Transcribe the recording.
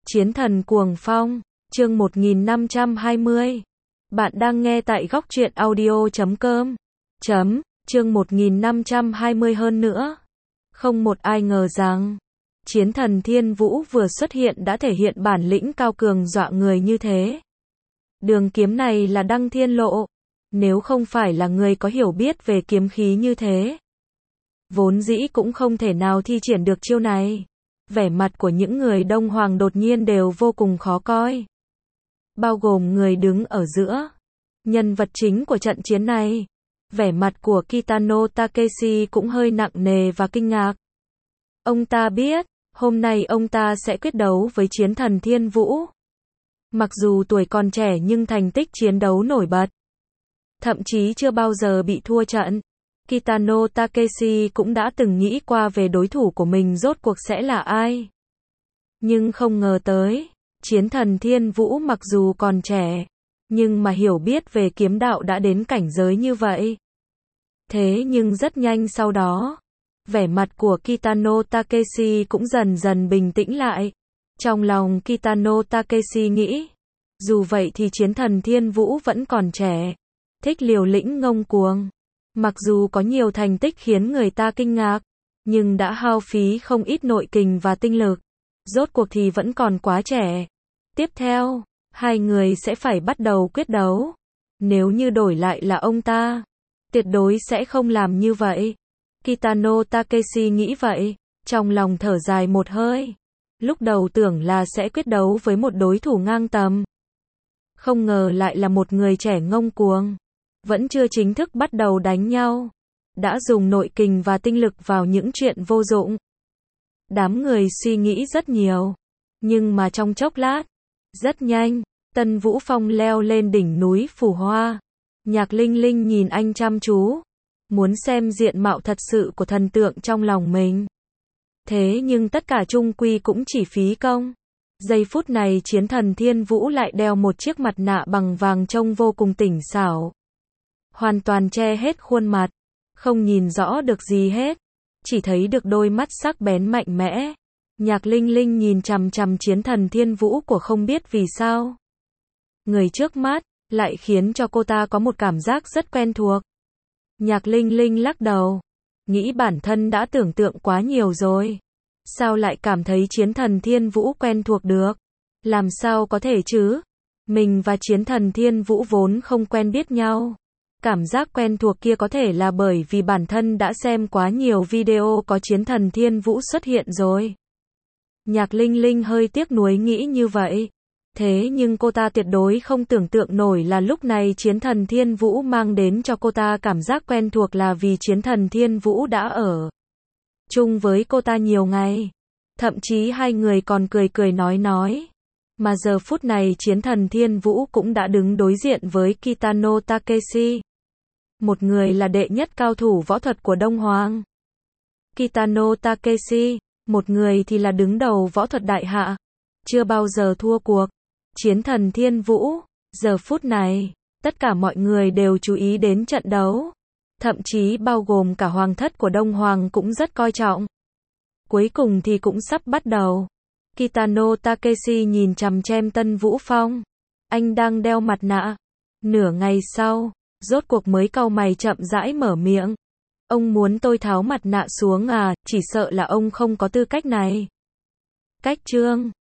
Chiến thần cuồng phong, chương 1520. Bạn đang nghe tại góc truyện audio.com. Chương 1520 hơn nữa. Không một ai ngờ rằng, chiến thần Thiên Vũ vừa xuất hiện đã thể hiện bản lĩnh cao cường dọa người như thế. Đường kiếm này là đăng thiên lộ, nếu không phải là người có hiểu biết về kiếm khí như thế, vốn dĩ cũng không thể nào thi triển được chiêu này. Vẻ mặt của những người Đông Hoàng đột nhiên đều vô cùng khó coi. Bao gồm người đứng ở giữa, nhân vật chính của trận chiến này. Vẻ mặt của Kitano Takeshi cũng hơi nặng nề và kinh ngạc. Ông ta biết, hôm nay ông ta sẽ quyết đấu với chiến thần Thiên Vũ. Mặc dù tuổi còn trẻ nhưng thành tích chiến đấu nổi bật. Thậm chí chưa bao giờ bị thua trận. Kitano Takeshi cũng đã từng nghĩ qua về đối thủ của mình rốt cuộc sẽ là ai. Nhưng không ngờ tới, chiến thần Thiên Vũ mặc dù còn trẻ, nhưng mà hiểu biết về kiếm đạo đã đến cảnh giới như vậy. Thế nhưng rất nhanh sau đó, vẻ mặt của Kitano Takeshi cũng dần dần bình tĩnh lại. Trong lòng Kitano Takeshi nghĩ, dù vậy thì chiến thần Thiên Vũ vẫn còn trẻ, thích liều lĩnh ngông cuồng. Mặc dù có nhiều thành tích khiến người ta kinh ngạc, nhưng đã hao phí không ít nội kình và tinh lực. Rốt cuộc thì vẫn còn quá trẻ. Tiếp theo, hai người sẽ phải bắt đầu quyết đấu. Nếu như đổi lại là ông ta, tuyệt đối sẽ không làm như vậy. Kitano Takeshi nghĩ vậy, trong lòng thở dài một hơi. Lúc đầu tưởng là sẽ quyết đấu với một đối thủ ngang tầm. Không ngờ lại là một người trẻ ngông cuồng. Vẫn chưa chính thức bắt đầu đánh nhau, đã dùng nội kình và tinh lực vào những chuyện vô dụng. Đám người suy nghĩ rất nhiều, nhưng mà trong chốc lát, rất nhanh, Tân Vũ Phong leo lên đỉnh núi Phù Hoa. Nhạc Linh Linh nhìn anh chăm chú, muốn xem diện mạo thật sự của thần tượng trong lòng mình. Thế nhưng tất cả chung quy cũng chỉ phí công. Giây phút này chiến thần Thiên Vũ lại đeo một chiếc mặt nạ bằng vàng trông vô cùng tỉnh xảo. Hoàn toàn che hết khuôn mặt, không nhìn rõ được gì hết, chỉ thấy được đôi mắt sắc bén mạnh mẽ. Nhạc Linh Linh nhìn chằm chằm chiến thần Thiên Vũ của không biết vì sao. Người trước mắt, lại khiến cho cô ta có một cảm giác rất quen thuộc. Nhạc Linh Linh lắc đầu, nghĩ bản thân đã tưởng tượng quá nhiều rồi. Sao lại cảm thấy chiến thần Thiên Vũ quen thuộc được? Làm sao có thể chứ? Mình và chiến thần Thiên Vũ vốn không quen biết nhau. Cảm giác quen thuộc kia có thể là bởi vì bản thân đã xem quá nhiều video có chiến thần Thiên Vũ xuất hiện rồi. Nhạc Linh Linh hơi tiếc nuối nghĩ như vậy. Thế nhưng cô ta tuyệt đối không tưởng tượng nổi là lúc này chiến thần Thiên Vũ mang đến cho cô ta cảm giác quen thuộc là vì chiến thần Thiên Vũ đã ở chung với cô ta nhiều ngày. Thậm chí hai người còn cười cười nói. Mà giờ phút này chiến thần Thiên Vũ cũng đã đứng đối diện với Kitano Takeshi. Một người là đệ nhất cao thủ võ thuật của Đông Hoàng, Kitano Takeshi, một người thì là đứng đầu võ thuật đại hạ, chưa bao giờ thua cuộc. Chiến thần Thiên Vũ, giờ phút này, tất cả mọi người đều chú ý đến trận đấu. Thậm chí bao gồm cả hoàng thất của Đông Hoàng cũng rất coi trọng. Cuối cùng thì cũng sắp bắt đầu. Kitano Takeshi nhìn chằm chằm Tân Vũ Phong. Anh đang đeo mặt nạ. Nửa ngày sau, rốt cuộc mới cau mày chậm rãi mở miệng. Ông muốn tôi tháo mặt nạ xuống à, chỉ sợ là ông không có tư cách này. Cách chương